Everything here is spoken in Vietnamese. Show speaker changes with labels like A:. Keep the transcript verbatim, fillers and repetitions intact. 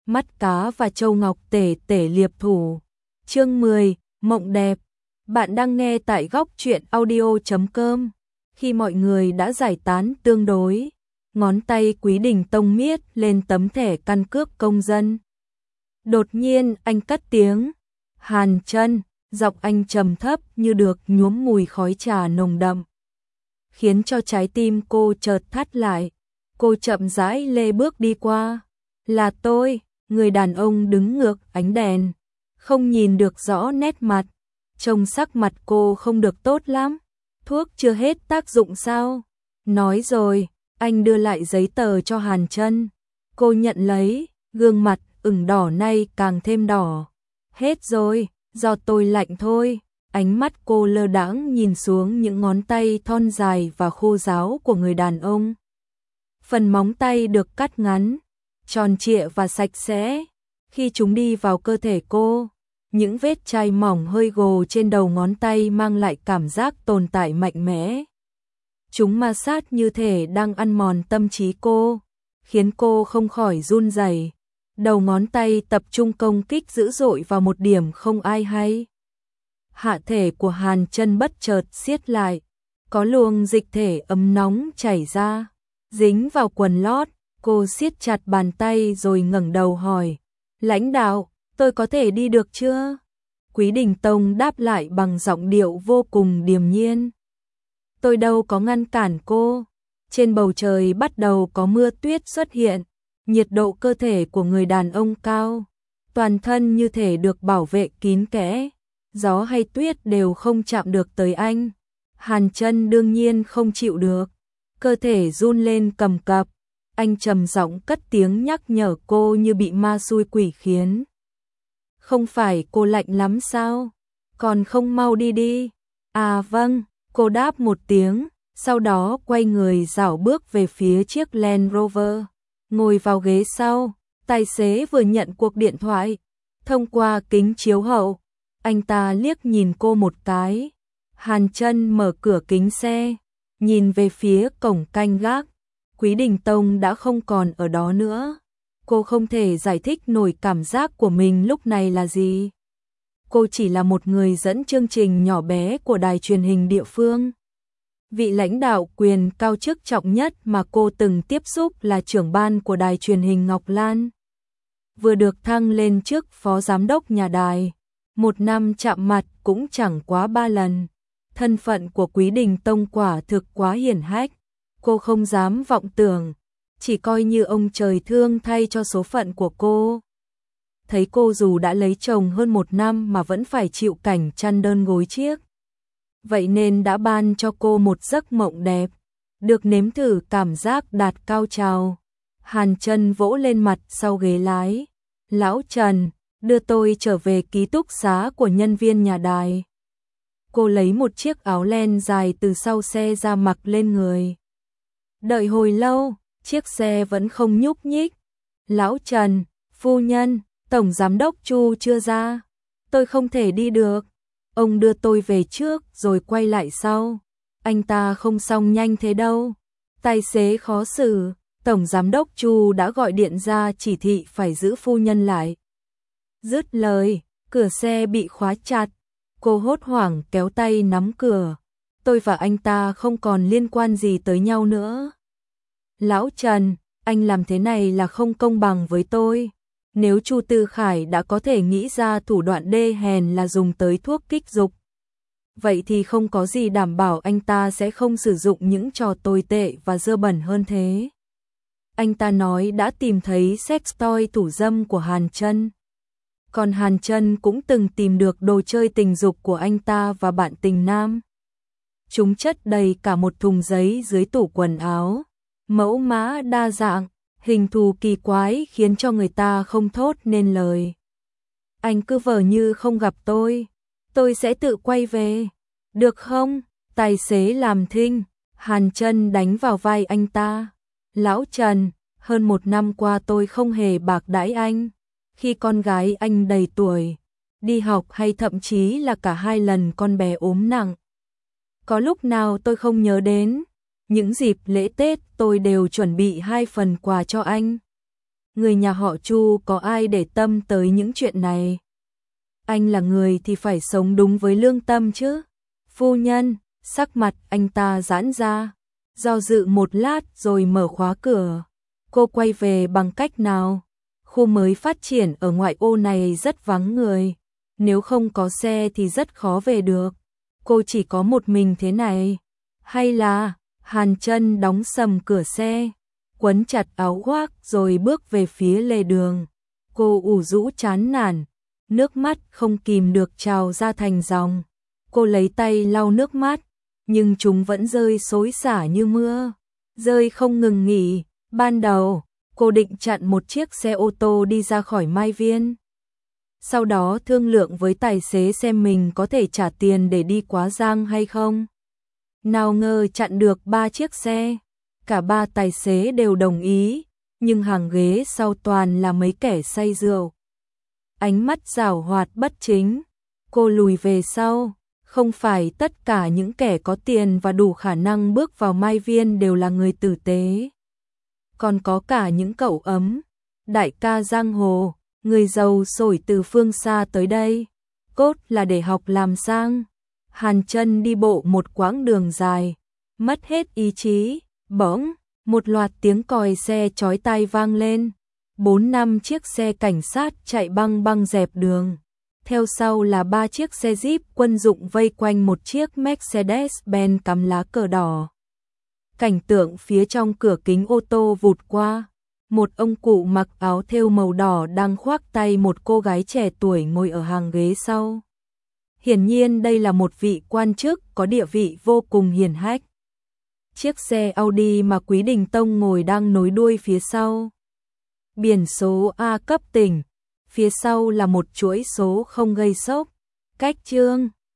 A: mắt cá và châu ngọc tể tể liệp thủ. Chương mười, mộng đẹp. Bạn đang nghe tại góc truyện audio chấm com. Khi mọi người đã giải tán tương đối, ngón tay Quý Đình Tông miết lên tấm thẻ căn cước công dân. Đột nhiên anh cất tiếng, Hàn Chân, giọng anh trầm thấp như được nhuốm mùi khói trà nồng đậm, khiến cho trái tim cô chợt thắt lại. Cô chậm rãi lê bước đi qua. Là tôi. Người đàn ông đứng ngược ánh đèn, không nhìn được rõ nét mặt, trông sắc mặt cô không được tốt lắm. Thuốc chưa hết tác dụng sao? Nói rồi, anh đưa lại giấy tờ cho Hàn Chân. Cô nhận lấy, gương mặt ửng đỏ nay càng thêm đỏ. Hết rồi, do tôi lạnh thôi. Ánh mắt cô lơ đãng nhìn xuống những ngón tay thon dài và khô ráo của người đàn ông. Phần móng tay được cắt ngắn, tròn trịa và sạch sẽ. Khi chúng đi vào cơ thể cô, những vết chai mỏng hơi gồ trên đầu ngón tay mang lại cảm giác tồn tại mạnh mẽ. Chúng ma sát như thể đang ăn mòn tâm trí cô, khiến cô không khỏi run rẩy. Đầu ngón tay tập trung công kích dữ dội vào một điểm không ai hay. Hạ thể của Hàn Chân bất chợt siết lại, có luồng dịch thể ấm nóng chảy ra, dính vào quần lót. Cô siết chặt bàn tay rồi ngẩng đầu hỏi, lãnh đạo, tôi có thể đi được chưa? Quý Đình Tông đáp lại bằng giọng điệu vô cùng điềm nhiên. Tôi đâu có ngăn cản cô. Trên bầu trời bắt đầu có mưa tuyết xuất hiện, nhiệt độ cơ thể của người đàn ông cao, toàn thân như thể được bảo vệ kín kẽ, gió hay tuyết đều không chạm được tới anh. Hàn Chân đương nhiên không chịu được, cơ thể run lên cầm cập. Anh trầm giọng cất tiếng nhắc nhở cô như bị ma xui quỷ khiến. Không phải cô lạnh lắm sao? Còn không mau đi đi. À vâng, cô đáp một tiếng, sau đó quay người dạo bước về phía chiếc Land Rover. Ngồi vào ghế sau, tài xế vừa nhận cuộc điện thoại. Thông qua kính chiếu hậu, anh ta liếc nhìn cô một cái. Hàn Chân mở cửa kính xe, nhìn về phía cổng canh gác. Quý Đình Tông đã không còn ở đó nữa. Cô không thể giải thích nổi cảm giác của mình lúc này là gì. Cô chỉ là một người dẫn chương trình nhỏ bé của đài truyền hình địa phương. Vị lãnh đạo quyền cao chức trọng nhất mà cô từng tiếp xúc là trưởng ban của đài truyền hình Ngọc Lan. Vừa được thăng lên chức phó giám đốc nhà đài, một năm chạm mặt cũng chẳng quá ba lần. Thân phận của Quý Đình Tông quả thực quá hiển hách. Cô không dám vọng tưởng, chỉ coi như ông trời thương thay cho số phận của cô. Thấy cô dù đã lấy chồng hơn một năm mà vẫn phải chịu cảnh chăn đơn gối chiếc. Vậy nên đã ban cho cô một giấc mộng đẹp, được nếm thử cảm giác đạt cao trào. Hàn Chân vỗ lên mặt sau ghế lái. Lão Trần, đưa tôi trở về ký túc xá của nhân viên nhà đài. Cô lấy một chiếc áo len dài từ sau xe ra mặc lên người. Đợi hồi lâu, chiếc xe vẫn không nhúc nhích. Lão Trần, phu nhân, tổng giám đốc Chu chưa ra. Tôi không thể đi được. Ông đưa tôi về trước rồi quay lại sau. Anh ta không xong nhanh thế đâu. Tài xế khó xử, tổng giám đốc Chu đã gọi điện ra chỉ thị phải giữ phu nhân lại. Dứt lời, cửa xe bị khóa chặt. Cô hốt hoảng kéo tay nắm cửa. Tôi và anh ta không còn liên quan gì tới nhau nữa. Lão Trần, anh làm thế này là không công bằng với tôi. Nếu Chu Tư Khải đã có thể nghĩ ra thủ đoạn đê hèn là dùng tới thuốc kích dục, vậy thì không có gì đảm bảo anh ta sẽ không sử dụng những trò tồi tệ và dơ bẩn hơn thế. Anh ta nói đã tìm thấy sex toy thủ dâm của Hàn Chân. Còn Hàn Chân cũng từng tìm được đồ chơi tình dục của anh ta và bạn tình nam. Chúng chất đầy cả một thùng giấy dưới tủ quần áo. Mẫu mã đa dạng, hình thù kỳ quái khiến cho người ta không thốt nên lời. Anh cứ vờ như không gặp tôi, tôi sẽ tự quay về. Được không? Tài xế làm thinh. Hàn Chân đánh vào vai anh ta. Lão Trần, hơn một năm qua tôi không hề bạc đãi anh. Khi con gái anh đầy tuổi, đi học hay thậm chí là cả hai lần con bé ốm nặng. Có lúc nào tôi không nhớ đến. Những dịp lễ Tết tôi đều chuẩn bị hai phần quà cho anh. người nhà họ Chu có ai để tâm tới những chuyện này. Anh là người thì phải sống đúng với lương tâm chứ. Phu nhân, sắc mặt anh ta giãn ra, do dự một lát rồi mở khóa cửa. Cô quay về bằng cách nào? Khu mới phát triển ở ngoại ô này rất vắng người, nếu không có xe thì rất khó về được. Cô chỉ có một mình thế này. Hay là, Hàn Chân đóng sầm cửa xe, quấn chặt áo khoác rồi bước về phía lề đường. Cô ủ rũ chán nản, nước mắt không kìm được trào ra thành dòng. Cô lấy tay lau nước mắt, nhưng chúng vẫn rơi xối xả như mưa, rơi không ngừng nghỉ. Ban đầu, cô định chặn một chiếc xe ô tô đi ra khỏi Mai Viên. Sau đó thương lượng với tài xế xem mình có thể trả tiền để đi quá giang hay không. Nào ngờ chặn được ba chiếc xe, cả ba tài xế đều đồng ý, nhưng hàng ghế sau toàn là mấy kẻ say rượu. Ánh mắt giảo hoạt bất chính, cô lùi về sau. Không phải tất cả những kẻ có tiền và đủ khả năng bước vào Mai Viên đều là người tử tế. Còn có cả những cậu ấm, đại ca giang hồ, người giàu sổi từ phương xa tới đây, cốt là để học làm sang. Hàn Chân đi bộ một quãng đường dài, mất hết ý chí, bỗng, một loạt tiếng còi xe chói tai vang lên. Bốn năm chiếc xe cảnh sát chạy băng băng dẹp đường. Theo sau là ba chiếc xe Jeep quân dụng vây quanh một chiếc Mercedes-Benz cắm lá cờ đỏ. Cảnh tượng phía trong cửa kính ô tô vụt qua. Một ông cụ mặc áo thêu màu đỏ đang khoác tay một cô gái trẻ tuổi ngồi ở hàng ghế sau. Hiển nhiên đây là một vị quan chức có địa vị vô cùng hiển hách. Chiếc xe Audi mà Quý Đình Tông ngồi đang nối đuôi phía sau. Biển số A cấp tỉnh. Phía sau là một chuỗi số không gây sốc. Cách chương